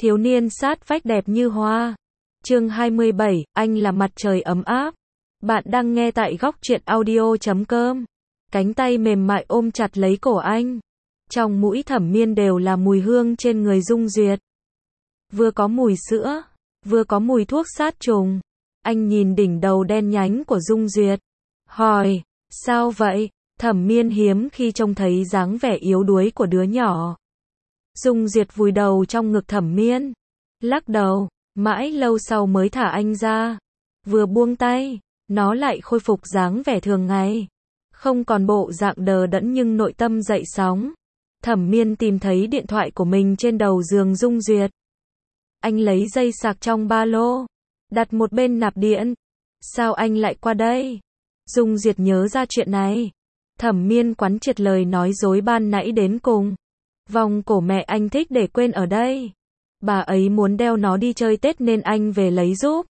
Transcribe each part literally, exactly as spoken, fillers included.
Thiếu niên sát vách đẹp như hoa. Chương hai mươi bảy, anh là mặt trời ấm áp. Bạn đang nghe tại góc truyện audio chấm com. Cánh tay mềm mại ôm chặt lấy cổ anh. Trong mũi Thẩm Miên đều là mùi hương trên người Dung Duyệt. Vừa có mùi sữa, vừa có mùi thuốc sát trùng. Anh nhìn đỉnh đầu đen nhánh của Dung Duyệt. Hỏi, sao vậy? Thẩm Miên hiếm khi trông thấy dáng vẻ yếu đuối của đứa nhỏ. Dung Duyệt vùi đầu trong ngực Thẩm Miên. Lắc đầu, mãi lâu sau mới thả anh ra. Vừa buông tay, nó lại khôi phục dáng vẻ thường ngày. Không còn bộ dạng đờ đẫn nhưng nội tâm dậy sóng. Thẩm Miên tìm thấy điện thoại của mình trên đầu giường Dung Duyệt. Anh lấy dây sạc trong ba lô, đặt một bên nạp điện. Sao anh lại qua đây? Dung Duyệt nhớ ra chuyện này. Thẩm Miên quán triệt lời nói dối ban nãy đến cùng. Vòng cổ mẹ anh thích để quên ở đây. Bà ấy muốn đeo nó đi chơi Tết nên anh về lấy giúp.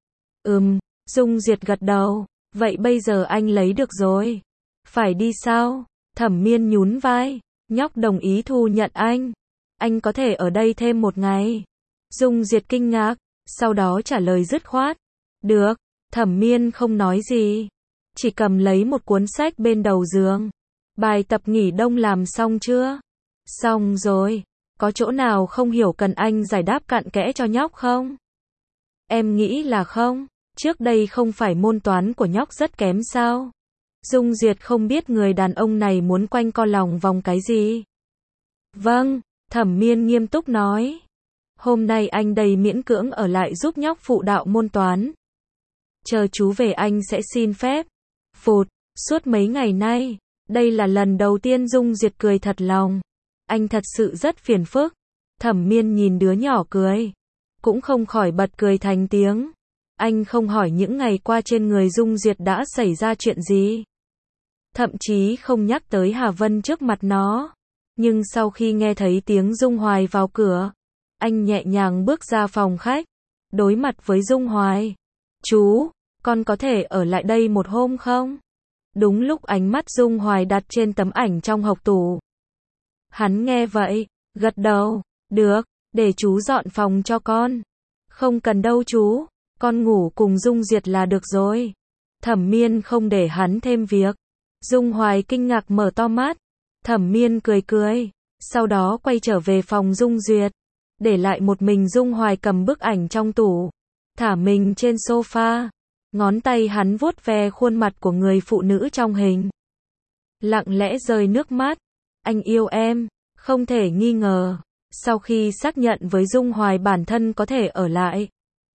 Ừm, Dung Duyệt gật đầu. Vậy bây giờ anh lấy được rồi. Phải đi sao? Thẩm Miên nhún vai. Nhóc đồng ý thu nhận anh. Anh có thể ở đây thêm một ngày. Dung Duyệt kinh ngạc, sau đó trả lời dứt khoát. Được. Thẩm Miên không nói gì, chỉ cầm lấy một cuốn sách bên đầu giường. Bài tập nghỉ đông làm xong chưa? Xong rồi. Có chỗ nào không hiểu cần anh giải đáp cặn kẽ cho nhóc không? Em nghĩ là không. Trước đây không phải môn toán của nhóc rất kém sao? Dung Duyệt không biết người đàn ông này muốn quanh co lòng vòng cái gì. Vâng, Thẩm Miên nghiêm túc nói. Hôm nay anh đầy miễn cưỡng ở lại giúp nhóc phụ đạo môn toán. Chờ chú về anh sẽ xin phép. Phụt, suốt mấy ngày nay, đây là lần đầu tiên Dung Duyệt cười thật lòng. Anh thật sự rất phiền phức. Thẩm Miên nhìn đứa nhỏ cười, cũng không khỏi bật cười thành tiếng. Anh không hỏi những ngày qua trên người Dung Duyệt đã xảy ra chuyện gì. Thậm chí không nhắc tới Hà Vân trước mặt nó. Nhưng sau khi nghe thấy tiếng Dung Hoài vào cửa, anh nhẹ nhàng bước ra phòng khách, đối mặt với Dung Hoài. Chú, con có thể ở lại đây một hôm không? Đúng lúc ánh mắt Dung Hoài đặt trên tấm ảnh trong hộc tủ. Hắn nghe vậy, gật đầu. Được, để chú dọn phòng cho con. Không cần đâu chú, con ngủ cùng Dung Duyệt là được rồi. Thẩm Miên không để hắn thêm việc. Dung Hoài kinh ngạc mở to mắt. Thẩm Miên cười cười, sau đó quay trở về phòng Dung Duyệt. Để lại một mình Dung Hoài cầm bức ảnh trong tủ, thả mình trên sofa. Ngón tay hắn vuốt ve khuôn mặt của người phụ nữ trong hình. Lặng lẽ rơi nước mắt. Anh yêu em, không thể nghi ngờ. Sau khi xác nhận với Dung Hoài bản thân có thể ở lại,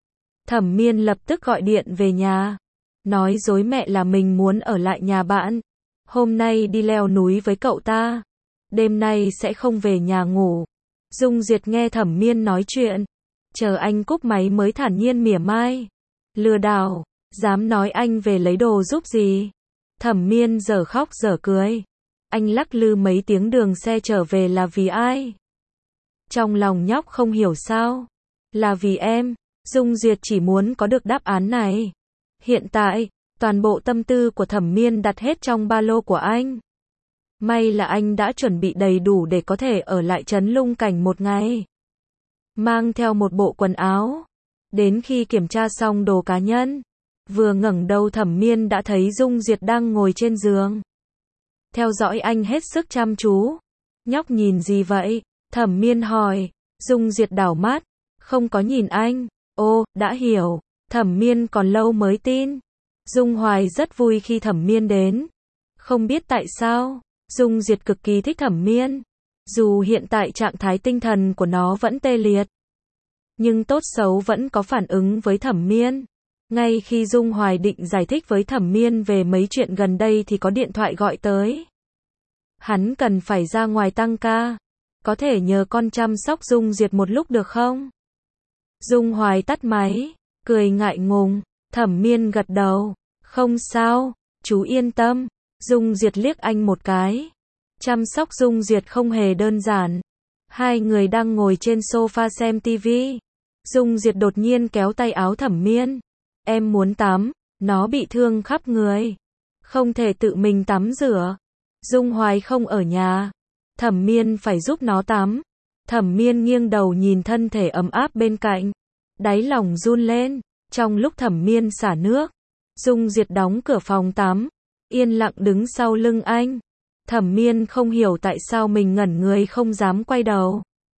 Thẩm Miên lập tức gọi điện về nhà. Nói dối mẹ là mình muốn ở lại nhà bạn. Hôm nay đi leo núi với cậu ta. Đêm nay sẽ không về nhà ngủ. Dung Duyệt nghe Thẩm Miên nói chuyện, chờ anh cúp máy mới thản nhiên mỉa mai. Lừa đảo, dám nói anh về lấy đồ giúp gì? Thẩm Miên dở khóc dở cười. Anh lắc lư mấy tiếng đường xe trở về là vì ai? Trong lòng nhóc không hiểu sao. Là vì em. Dung Duyệt chỉ muốn có được đáp án này. Hiện tại, toàn bộ tâm tư của Thẩm Miên đặt hết trong ba lô của anh. May là anh đã chuẩn bị đầy đủ để có thể ở lại trấn Lung Cảnh một ngày. Mang theo một bộ quần áo. Đến khi kiểm tra xong đồ cá nhân, vừa ngẩng đầu Thẩm Miên đã thấy Dung Duyệt đang ngồi trên giường. Theo dõi anh hết sức chăm chú. Nhóc nhìn gì vậy? Thẩm Miên hỏi. Dung Duyệt đảo mắt, không có nhìn anh. Ô, đã hiểu. Thẩm Miên còn lâu mới tin. Dung Hoài rất vui khi Thẩm Miên đến. Không biết tại sao, Dung Duyệt cực kỳ thích Thẩm Miên. Dù hiện tại trạng thái tinh thần của nó vẫn tê liệt, nhưng tốt xấu vẫn có phản ứng với Thẩm Miên. Ngay khi Dung Hoài định giải thích với Thẩm Miên về mấy chuyện gần đây thì có điện thoại gọi tới. Hắn cần phải ra ngoài tăng ca. Có thể nhờ con chăm sóc Dung Duyệt một lúc được không? Dung Hoài tắt máy, cười ngại ngùng. Thẩm Miên gật đầu. Không sao, chú yên tâm. Dung Duyệt liếc anh một cái. Chăm sóc Dung Duyệt không hề đơn giản. Hai người đang ngồi trên sofa xem tivi. Dung Duyệt đột nhiên kéo tay áo Thẩm Miên. Em muốn tắm, nó bị thương khắp người. Không thể tự mình tắm rửa. Dung Hoài không ở nhà. Thẩm Miên phải giúp nó tắm. Thẩm Miên nghiêng đầu nhìn thân thể ấm áp bên cạnh, đáy lòng run lên. Trong lúc Thẩm Miên xả nước, Dung Diệt đóng cửa phòng tắm, yên lặng đứng sau lưng anh. Thẩm Miên không hiểu tại sao mình ngẩn người không dám quay đầu.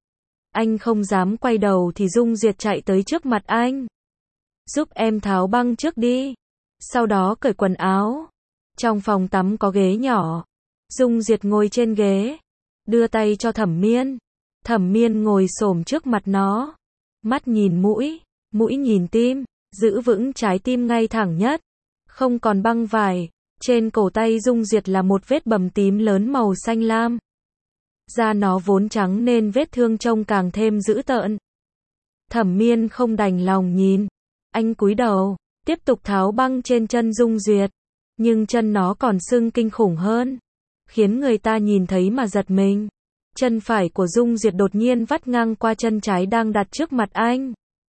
Anh không dám quay đầu thì Dung Diệt chạy tới trước mặt anh. Giúp em tháo băng trước đi. Sau đó cởi quần áo. Trong phòng tắm có ghế nhỏ. Dung Diệt ngồi trên ghế, đưa tay cho Thẩm Miên. Thẩm Miên ngồi xổm trước mặt nó. Mắt nhìn mũi, mũi nhìn tim, giữ vững trái tim ngay thẳng nhất. Không còn băng vải. Trên cổ tay Dung Diệt là một vết bầm tím lớn màu xanh lam. Da nó vốn trắng nên vết thương trông càng thêm dữ tợn. Thẩm Miên không đành lòng nhìn. Anh cúi đầu, tiếp tục tháo băng trên chân Dung Duyệt. Nhưng chân nó còn sưng kinh khủng hơn, khiến người ta nhìn thấy mà giật mình. Chân phải của Dung Duyệt đột nhiên vắt ngang qua chân trái đang đặt trước mặt anh,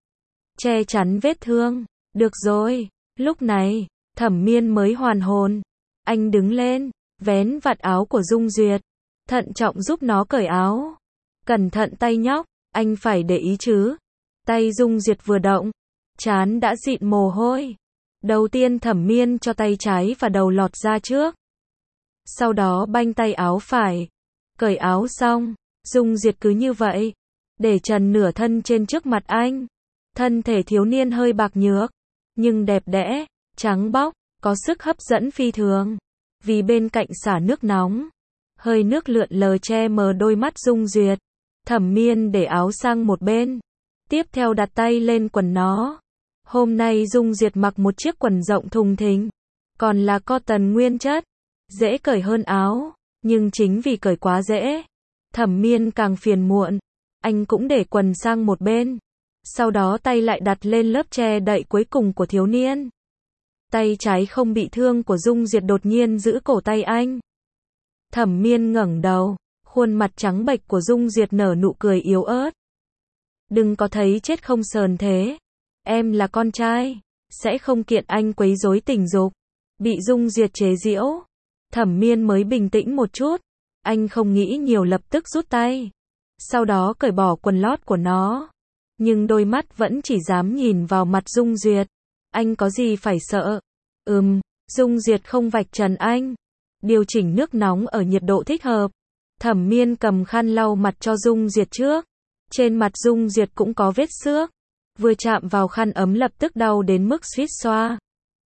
che chắn vết thương. Được rồi, lúc này, Thẩm Miên mới hoàn hồn. Anh đứng lên, vén vạt áo của Dung Duyệt, thận trọng giúp nó cởi áo. Cẩn thận tay nhóc, anh phải để ý chứ. Tay Dung Duyệt vừa động, trán đã dịn mồ hôi. Đầu tiên Thẩm Miên cho tay trái và đầu lọt ra trước. Sau đó banh tay áo phải. Cởi áo xong, Dung Duyệt cứ như vậy, để trần nửa thân trên trước mặt anh. Thân thể thiếu niên hơi bạc nhược, nhưng đẹp đẽ, trắng bóc, có sức hấp dẫn phi thường. Vì bên cạnh xả nước nóng, hơi nước lượn lờ che mờ đôi mắt Dung Duyệt. Thẩm Miên để áo sang một bên, tiếp theo đặt tay lên quần nó. Hôm nay Dung Duyệt mặc một chiếc quần rộng thùng thình, còn là cotton nguyên chất, dễ cởi hơn áo, nhưng chính vì cởi quá dễ, Thẩm Miên càng phiền muộn. Anh cũng để quần sang một bên, sau đó tay lại đặt lên lớp che đậy cuối cùng của thiếu niên. Tay trái không bị thương của Dung Duyệt đột nhiên giữ cổ tay anh. Thẩm Miên ngẩng đầu, khuôn mặt trắng bệch của Dung Duyệt nở nụ cười yếu ớt. Đừng có thấy chết không sờn thế. Em là con trai, sẽ không kiện anh quấy rối tình dục. Bị Dung Duyệt chế giễu, Thẩm Miên mới bình tĩnh một chút. Anh không nghĩ nhiều, lập tức rút tay. Sau đó cởi bỏ quần lót của nó. Nhưng đôi mắt vẫn chỉ dám nhìn vào mặt Dung Duyệt. Anh có gì phải sợ? Ừm, Dung Duyệt không vạch trần anh. Điều chỉnh nước nóng ở nhiệt độ thích hợp. Thẩm Miên cầm khăn lau mặt cho Dung Duyệt trước. Trên mặt Dung Duyệt cũng có vết xước. Vừa chạm vào khăn ấm lập tức đau đến mức suýt xoa.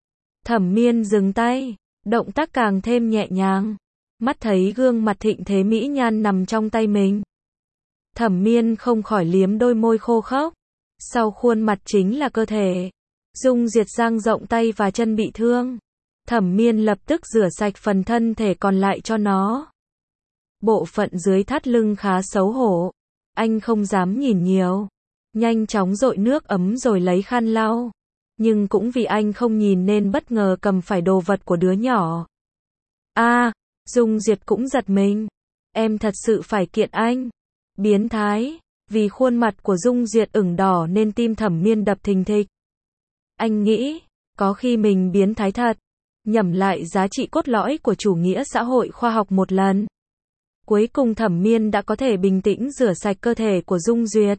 Thẩm Miên dừng tay, động tác càng thêm nhẹ nhàng. Mắt thấy gương mặt thịnh thế mỹ nhan nằm trong tay mình, Thẩm Miên không khỏi liếm đôi môi khô khốc. Sau khuôn mặt chính là cơ thể. Dung Duyệt dang rộng tay và chân bị thương. Thẩm Miên lập tức rửa sạch phần thân thể còn lại cho nó. Bộ phận dưới thắt lưng khá xấu hổ. Anh không dám nhìn nhiều, nhanh chóng dội nước ấm rồi lấy khăn lau. Nhưng cũng vì anh không nhìn nên bất ngờ cầm phải đồ vật của đứa nhỏ. A, à, Dung Duyệt cũng giật mình. Em thật sự phải kiện anh. Biến thái. Vì khuôn mặt của Dung Duyệt ửng đỏ nên tim Thẩm Miên đập thình thịch. Anh nghĩ, có khi mình biến thái thật. Nhẩm lại giá trị cốt lõi của chủ nghĩa xã hội khoa học một lần. Cuối cùng Thẩm Miên đã có thể bình tĩnh rửa sạch cơ thể của Dung Duyệt.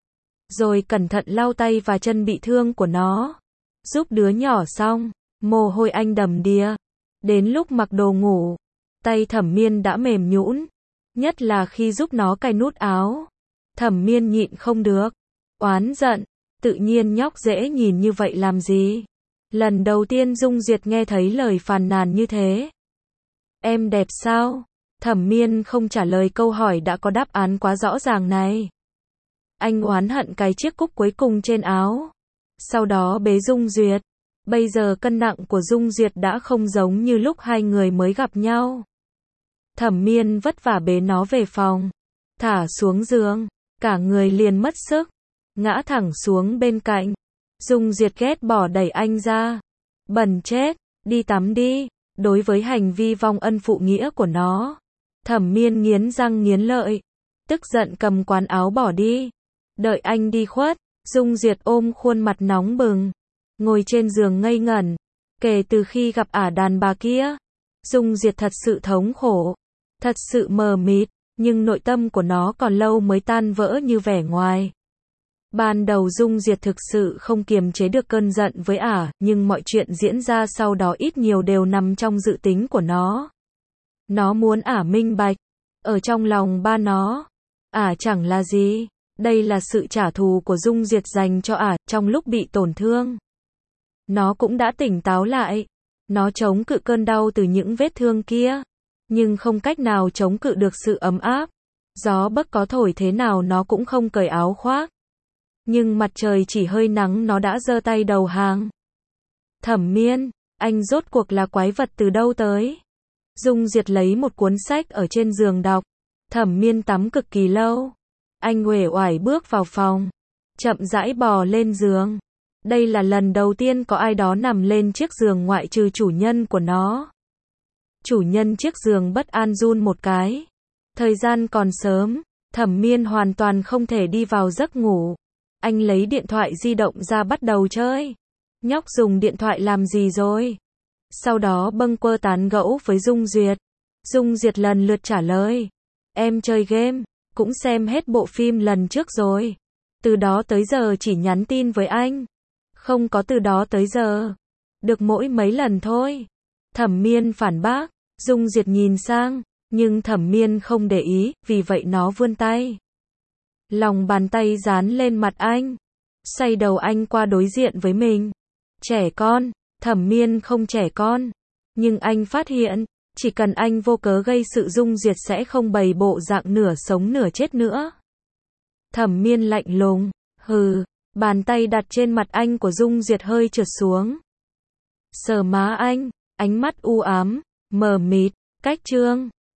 Rồi cẩn thận lau tay và chân bị thương của nó. Giúp đứa nhỏ xong, mồ hôi anh đầm đìa. Đến lúc mặc đồ ngủ, tay Thẩm Miên đã mềm nhũn. Nhất là khi giúp nó cài nút áo. Thẩm Miên nhịn không được, oán giận, tự nhiên nhóc dễ nhìn như vậy làm gì? Lần đầu tiên Dung Duyệt nghe thấy lời phàn nàn như thế. Em đẹp sao? Thẩm Miên không trả lời câu hỏi đã có đáp án quá rõ ràng này. Anh oán hận cái chiếc cúc cuối cùng trên áo. Sau đó bế Dung Duyệt. Bây giờ cân nặng của Dung Duyệt đã không giống như lúc hai người mới gặp nhau. Thẩm Miên vất vả bế nó về phòng, thả xuống giường, cả người liền mất sức, ngã thẳng xuống bên cạnh. Dung Duyệt ghét bỏ đẩy anh ra. Bẩn chết, đi tắm đi. Đối với hành vi vong ân phụ nghĩa của nó, Thẩm Miên nghiến răng nghiến lợi, tức giận cầm quán áo bỏ đi. Đợi anh đi khuất, Dung Duyệt ôm khuôn mặt nóng bừng, ngồi trên giường ngây ngẩn. Kể từ khi gặp ả đàn bà kia, Dung Duyệt thật sự thống khổ, thật sự mờ mịt. nhưng nội tâm của nó còn lâu mới tan vỡ như vẻ ngoài. Ban đầu Dung Diệt thực sự không kiềm chế được cơn giận với ả, nhưng mọi chuyện diễn ra sau đó ít nhiều đều nằm trong dự tính của nó. Nó muốn ả minh bạch, ở trong lòng ba nó, ả chẳng là gì. Đây là sự trả thù của Dung Diệt dành cho ả trong lúc bị tổn thương. Nó cũng đã tỉnh táo lại. Nó chống cự cơn đau từ những vết thương kia, nhưng không cách nào chống cự được sự ấm áp. Gió bấc có thổi thế nào nó cũng không cởi áo khoác. Nhưng mặt trời chỉ hơi nắng nó đã giơ tay đầu hàng. Thẩm Miên, anh rốt cuộc là quái vật từ đâu tới? Dung Diệt lấy một cuốn sách ở trên giường đọc. Thẩm Miên tắm cực kỳ lâu. Anh uể oải bước vào phòng, chậm rãi bò lên giường. Đây là lần đầu tiên có ai đó nằm lên chiếc giường ngoại trừ chủ nhân của nó. Chủ nhân chiếc giường bất an run một cái. Thời gian còn sớm, Thẩm Miên hoàn toàn không thể đi vào giấc ngủ. Anh lấy điện thoại di động ra bắt đầu chơi. Nhóc dùng điện thoại làm gì rồi? Sau đó bâng quơ tán gẫu với Dung Duyệt. Dung Duyệt lần lượt trả lời. Em chơi game, cũng xem hết bộ phim lần trước rồi. Từ đó tới giờ chỉ nhắn tin với anh. Không có từ đó tới giờ. Được mỗi mấy lần thôi. Thẩm Miên phản bác. Dung Duyệt nhìn sang, nhưng Thẩm Miên không để ý, vì vậy nó vươn tay. Lòng bàn tay dán lên mặt anh. Xoay đầu anh qua đối diện với mình. Trẻ con, Thẩm Miên không trẻ con. Nhưng anh phát hiện, chỉ cần anh vô cớ gây sự Dung Duyệt sẽ không bày bộ dạng nửa sống nửa chết nữa. Thẩm Miên lạnh lùng, hừ, bàn tay đặt trên mặt anh của Dung Duyệt hơi trượt xuống. Sờ má anh, ánh mắt u ám, mờ mịt, cách trương.